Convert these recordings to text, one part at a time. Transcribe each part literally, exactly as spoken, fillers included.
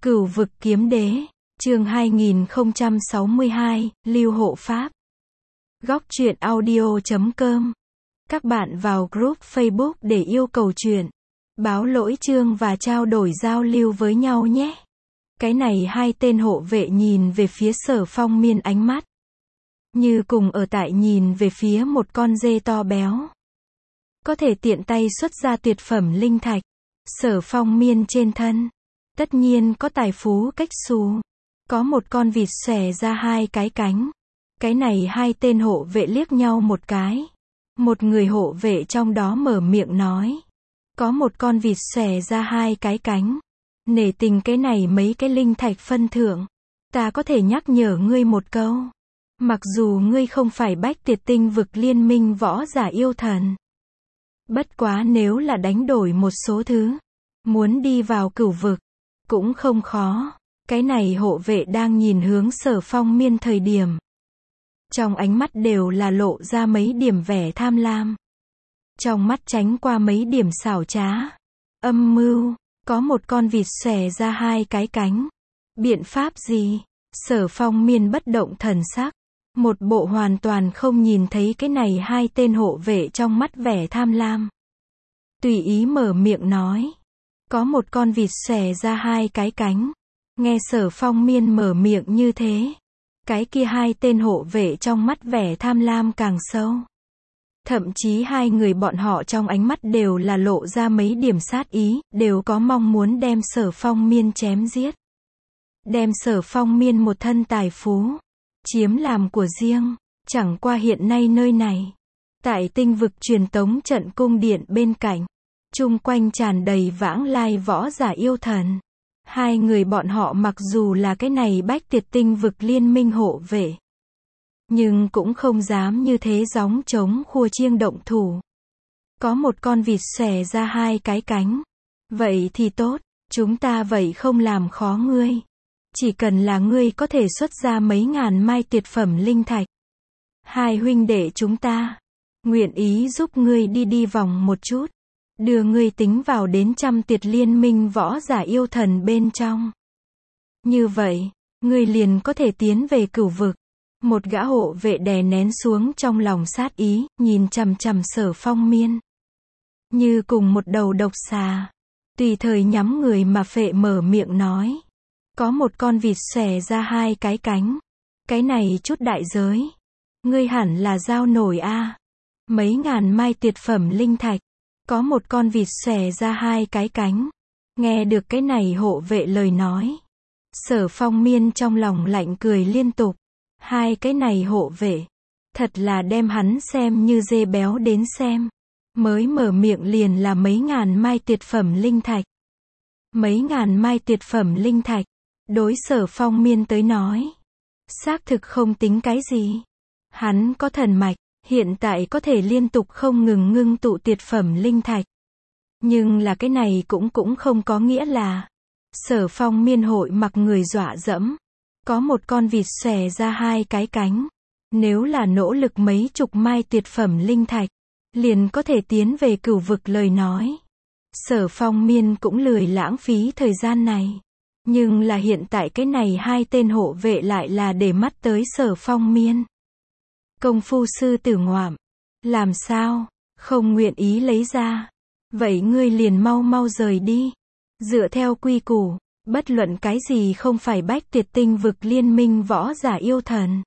Cửu vực kiếm đế, chương hai nghìn không trăm sáu mươi hai, Lưu Hộ Pháp. Góc truyện audio chấm com. Các bạn vào group Facebook để yêu cầu truyện, báo lỗi chương và trao đổi giao lưu với nhau nhé. Cái này hai tên hộ vệ nhìn về phía Sở Phong Miên, ánh mắt như cùng ở tại nhìn về phía một con dê to béo. Có thể tiện tay xuất ra tuyệt phẩm linh thạch. Sở Phong Miên trên thân tất nhiên có tài phú cách xù. Có một con vịt xòe ra hai cái cánh. Cái này hai tên hộ vệ liếc nhau một cái. Một người hộ vệ trong đó mở miệng nói. Có một con vịt xòe ra hai cái cánh. Nể tình cái này mấy cái linh thạch phân thưởng. Ta có thể nhắc nhở ngươi một câu. Mặc dù ngươi không phải Bách Tiệt Tinh vực liên minh võ giả yêu thần. Bất quá nếu là đánh đổi một số thứ. Muốn đi vào cửu vực. Cũng không khó. Cái này hộ vệ đang nhìn hướng Sở Phong Miên thời điểm. Trong ánh mắt đều là lộ ra mấy điểm vẻ tham lam. Trong mắt tránh qua mấy điểm xảo trá. Âm mưu. Có một con vịt xòe ra hai cái cánh. Biện pháp gì? Sở Phong Miên bất động thần sắc. Một bộ hoàn toàn không nhìn thấy cái này hai tên hộ vệ trong mắt vẻ tham lam. Tùy ý mở miệng nói. Có một con vịt xòe ra hai cái cánh. Nghe Sở Phong Miên mở miệng như thế. Cái kia hai tên hộ vệ trong mắt vẻ tham lam càng sâu. Thậm chí hai người bọn họ trong ánh mắt đều là lộ ra mấy điểm sát ý, đều có mong muốn đem Sở Phong Miên chém giết. Đem Sở Phong Miên một thân tài phú, chiếm làm của riêng. Chẳng qua hiện nay nơi này, tại tinh vực truyền tống trận cung điện bên cạnh, chung quanh tràn đầy vãng lai võ giả yêu thần. Hai người bọn họ mặc dù là cái này Bách Tiệt Tinh vực liên minh hộ vệ, nhưng cũng không dám như thế gióng trống khua chiêng động thủ. Có một con vịt xòe ra hai cái cánh. Vậy thì tốt, chúng ta vậy không làm khó ngươi. Chỉ cần là ngươi có thể xuất ra mấy ngàn mai tuyệt phẩm linh thạch. Hai huynh đệ chúng ta nguyện ý giúp ngươi đi đi vòng một chút. Đưa ngươi tính vào đến trăm tuyệt liên minh võ giả yêu thần bên trong. Như vậy, ngươi liền có thể tiến về cửu vực. Một gã hộ vệ đè nén xuống trong lòng sát ý, nhìn chằm chằm Sở Phong Miên. Như cùng một đầu độc xà. Tùy thời nhắm người mà phệ mở miệng nói. Có một con vịt xòe ra hai cái cánh. Cái này chút đại giới. Ngươi hẳn là giao nổi a. Mấy ngàn mai tuyệt phẩm linh thạch. Có một con vịt xòe ra hai cái cánh. Nghe được cái này hộ vệ lời nói. Sở Phong Miên trong lòng lạnh cười liên tục. Hai cái này hộ vệ. Thật là đem hắn xem như dê béo đến xem. Mới mở miệng liền là mấy ngàn mai tuyệt phẩm linh thạch. Mấy ngàn mai tuyệt phẩm linh thạch. Đối Sở Phong Miên tới nói. Xác thực không tính cái gì. Hắn có thần mạch. Hiện tại có thể liên tục không ngừng ngưng tụ tuyệt phẩm linh thạch. Nhưng là cái này cũng cũng không có nghĩa là Sở Phong Miên hội mặc người dọa dẫm. Có một con vịt xòe ra hai cái cánh. Nếu là nỗ lực mấy chục mai tuyệt phẩm linh thạch, liền có thể tiến về cửu vực lời nói. Sở Phong Miên cũng lười lãng phí thời gian này. Nhưng là hiện tại cái này hai tên hộ vệ lại là để mắt tới Sở Phong Miên. Công phu sư tử ngoạm. Làm sao? Không nguyện ý lấy ra. Vậy ngươi liền mau mau rời đi. Dựa theo quy củ, bất luận cái gì không phải Bách Tiệt Tinh vực liên minh võ giả yêu thần.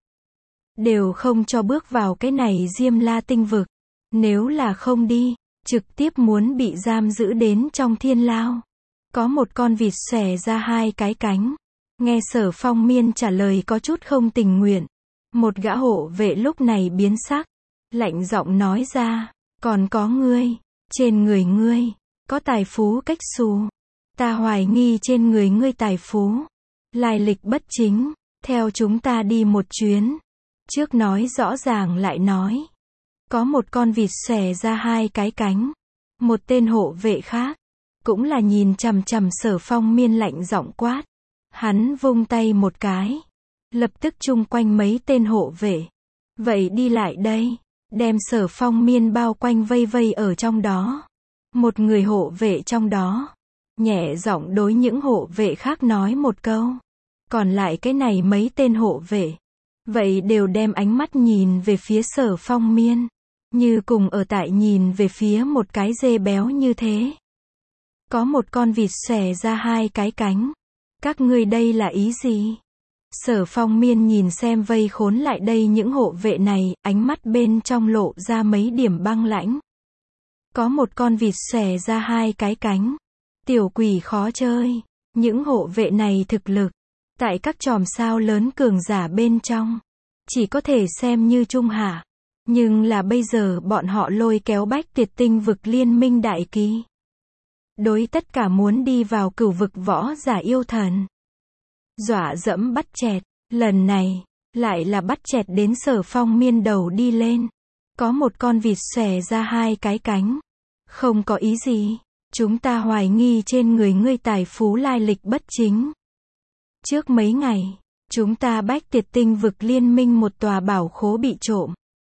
Đều không cho bước vào cái này Diêm La Tinh vực. Nếu là không đi, trực tiếp muốn bị giam giữ đến trong thiên lao. Có một con vịt xòe ra hai cái cánh. Nghe Sở Phong Miên trả lời có chút không tình nguyện. Một gã hộ vệ lúc này biến sắc. Lạnh giọng nói ra. Còn có ngươi. Trên người ngươi. Có tài phú cách xù. Ta hoài nghi trên người ngươi tài phú. Lai lịch bất chính. Theo chúng ta đi một chuyến. Trước nói rõ ràng lại nói. Có một con vịt xòe ra hai cái cánh. Một tên hộ vệ khác. Cũng là nhìn chằm chằm Sở Phong Miên lạnh giọng quát. Hắn vung tay một cái. Lập tức chung quanh mấy tên hộ vệ. Vậy đi lại đây. Đem Sở Phong Miên bao quanh vây vây ở trong đó. Một người hộ vệ trong đó. nhẹ giọng đối những hộ vệ khác nói một câu. Còn lại cái này mấy tên hộ vệ, vậy đều đem ánh mắt nhìn về phía Sở Phong Miên, như cùng ở tại nhìn về phía một cái dê béo như thế. Có một con vịt xòe ra hai cái cánh. Các ngươi đây là ý gì? Sở Phong Miên nhìn xem vây khốn lại đây những hộ vệ này, ánh mắt bên trong lộ ra mấy điểm băng lãnh. Có một con vịt xòe ra hai cái cánh. Tiểu quỷ khó chơi. Những hộ vệ này thực lực, tại các chòm sao lớn cường giả bên trong, chỉ có thể xem như trung hạ. Nhưng là bây giờ bọn họ lôi kéo Bách Tuyệt Tinh vực liên minh đại kỳ. Đối tất cả muốn đi vào cửu vực võ giả yêu thần. Dọa dẫm bắt chẹt, lần này, lại là bắt chẹt đến Sở Phong Miên đầu đi lên. Có một con vịt xòe ra hai cái cánh. Không có ý gì, chúng ta hoài nghi trên người ngươi tài phú lai lịch bất chính. Trước mấy ngày, chúng ta Bách Tuyệt Tinh vực liên minh một tòa bảo khố bị trộm.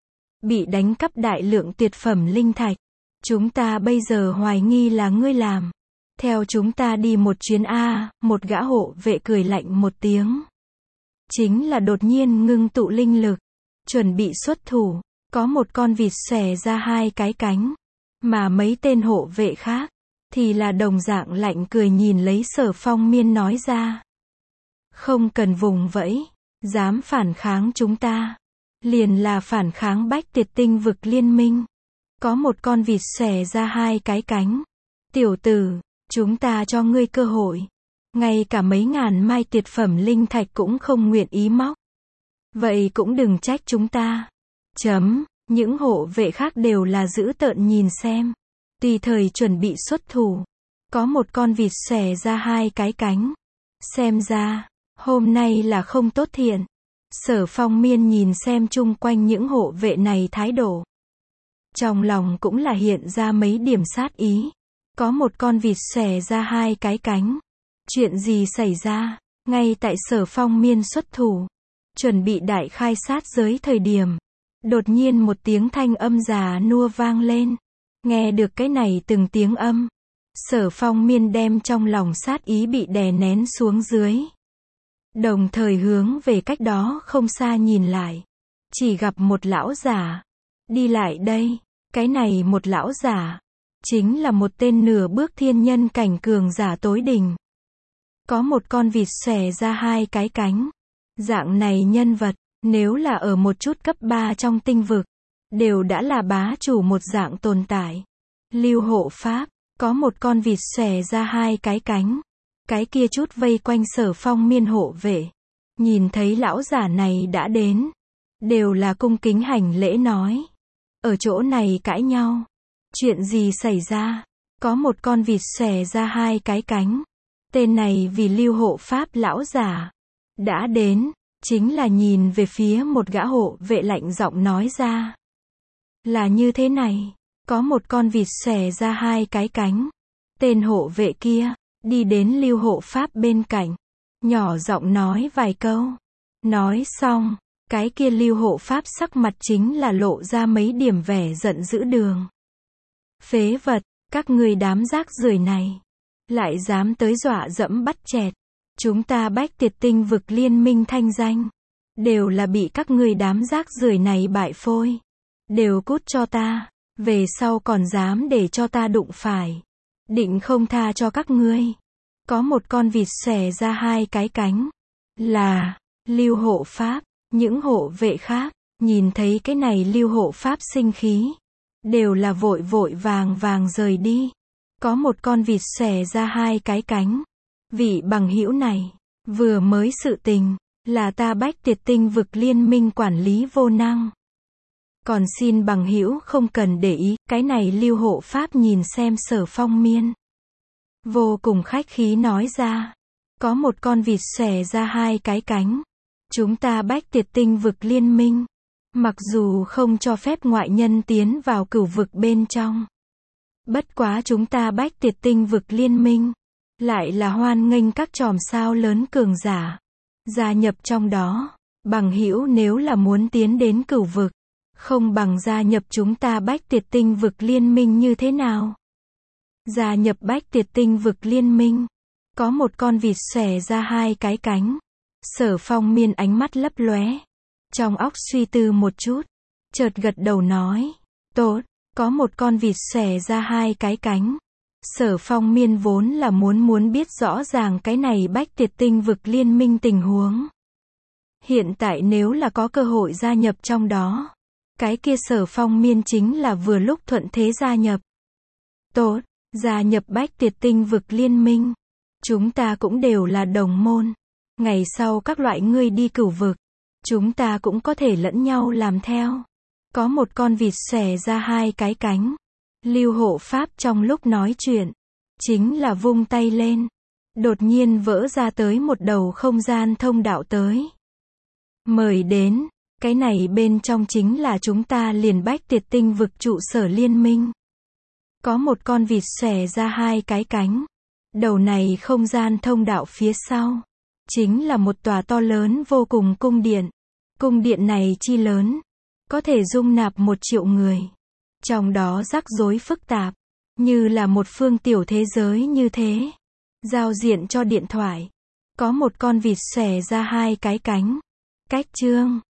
Bị đánh cắp đại lượng tuyệt phẩm linh thạch. Chúng ta bây giờ hoài nghi là ngươi làm. Theo chúng ta đi một chuyến A, một gã hộ vệ cười lạnh một tiếng. Chính là đột nhiên ngưng tụ linh lực, chuẩn bị xuất thủ. Có một con vịt xòe ra hai cái cánh. Mà mấy tên hộ vệ khác, thì là đồng dạng lạnh cười nhìn lấy Sở Phong Miên nói ra. Không cần vùng vẫy, dám phản kháng chúng ta. Liền là phản kháng Bách Tuyệt Tinh vực liên minh. Có một con vịt xòe ra hai cái cánh. Tiểu tử, chúng ta cho ngươi cơ hội. Ngay cả mấy ngàn mai tuyệt phẩm linh thạch cũng không nguyện ý móc. Vậy cũng đừng trách chúng ta. Chấm, những hộ vệ khác đều là dữ tợn nhìn xem. Tùy thời chuẩn bị xuất thủ. Có một con vịt xòe ra hai cái cánh. Xem ra, hôm nay là không tốt thiện. Sở Phong Miên nhìn xem chung quanh những hộ vệ này thái độ. Trong lòng cũng là hiện ra mấy điểm sát ý. Có một con vịt xòe ra hai cái cánh. Chuyện gì xảy ra? Ngay tại Sở Phong Miên xuất thủ, chuẩn bị đại khai sát giới thời điểm. Đột nhiên một tiếng thanh âm già nua vang lên. Nghe được cái này từng tiếng âm. Sở Phong Miên đem trong lòng sát ý bị đè nén xuống dưới. Đồng thời hướng về cách đó không xa nhìn lại. Chỉ gặp một lão giả. Đi lại đây. Cái này một lão giả. Chính là một tên nửa bước thiên nhân cảnh cường giả tối đỉnh. Có một con vịt xòe ra hai cái cánh. Dạng này nhân vật, nếu là ở một chút cấp ba trong tinh vực, đều đã là bá chủ một dạng tồn tại. Lưu hộ pháp, có một con vịt xòe ra hai cái cánh. Cái kia chút vây quanh Sở Phong Miên hộ vệ. Nhìn thấy lão giả này đã đến. Đều là cung kính hành lễ nói. Ở chỗ này cãi nhau. Chuyện gì xảy ra? Có một con vịt xòe ra hai cái cánh. Tên này vì lưu hộ pháp lão giả. Đã đến. Chính là nhìn về phía một gã hộ vệ lạnh giọng nói ra. Là như thế này. Có một con vịt xòe ra hai cái cánh. Tên hộ vệ kia, đi đến lưu hộ pháp bên cạnh. Nhỏ giọng nói vài câu. Nói xong, cái kia lưu hộ pháp sắc mặt chính là lộ ra mấy điểm vẻ giận dữ đường. Phế vật, các ngươi đám rác rưởi này. Lại dám tới dọa dẫm bắt chẹt. Chúng ta Bách Tuyệt Tinh vực liên minh thanh danh. Đều là bị các ngươi đám rác rưởi này bại phôi. Đều cút cho ta. Về sau còn dám để cho ta đụng phải. Định không tha cho các ngươi. Có một con vịt xòe ra hai cái cánh. Là, lưu hộ pháp. Những hộ vệ khác, nhìn thấy cái này lưu hộ pháp sinh khí. Đều là vội vội vàng vàng rời đi. Có một con vịt xòe ra hai cái cánh. Vị bằng hữu này, vừa mới sự tình, là ta Bách Tuyệt Tinh vực liên minh quản lý vô năng. Còn xin bằng hữu không cần để ý, cái này lưu hộ pháp nhìn xem Sở Phong Miên. Vô cùng khách khí nói ra. Có một con vịt xòe ra hai cái cánh. Chúng ta Bách Tuyệt Tinh vực liên minh. Mặc dù không cho phép ngoại nhân tiến vào cửu vực bên trong. Bất quá chúng ta Bách Tuyệt Tinh vực liên minh. Lại là hoan nghênh các chòm sao lớn cường giả. Gia nhập trong đó. Bằng hữu nếu là muốn tiến đến cửu vực. Không bằng gia nhập chúng ta Bách Tuyệt Tinh vực liên minh như thế nào? Gia nhập Bách Tiệt Tinh Vực Liên Minh. Có một con vịt xòe ra hai cái cánh. Sở Phong Miên ánh mắt lấp lóe. Trong óc suy tư một chút. Chợt gật đầu nói. Tốt, có một con vịt xòe ra hai cái cánh. Sở Phong Miên vốn là muốn muốn biết rõ ràng cái này Bách Tiệt Tinh Vực Liên Minh tình huống. Hiện tại nếu là có cơ hội gia nhập trong đó. Cái kia Sở Phong Miên chính là vừa lúc thuận thế gia nhập. Tốt, gia nhập Bách Tiệt Tinh Vực Liên Minh. Chúng ta cũng đều là đồng môn. Ngày sau các loại ngươi đi cửu vực. Chúng ta cũng có thể lẫn nhau làm theo. Có một con vịt xòe ra hai cái cánh. Lưu hộ pháp trong lúc nói chuyện. Chính là vung tay lên. Đột nhiên vỡ ra tới một đầu không gian thông đạo tới. Mời đến. Cái này bên trong chính là chúng ta liền Bách Tiệt Tinh Vực trụ sở liên minh. Có một con vịt xòe ra hai cái cánh. Đầu này không gian thông đạo phía sau. Chính là một tòa to lớn vô cùng cung điện. Cung điện này chi lớn. Có thể dung nạp một triệu người. Trong đó rắc rối phức tạp. Như là một phương tiểu thế giới như thế. Giao diện cho điện thoại. Có một con vịt xòe ra hai cái cánh. Cách chương.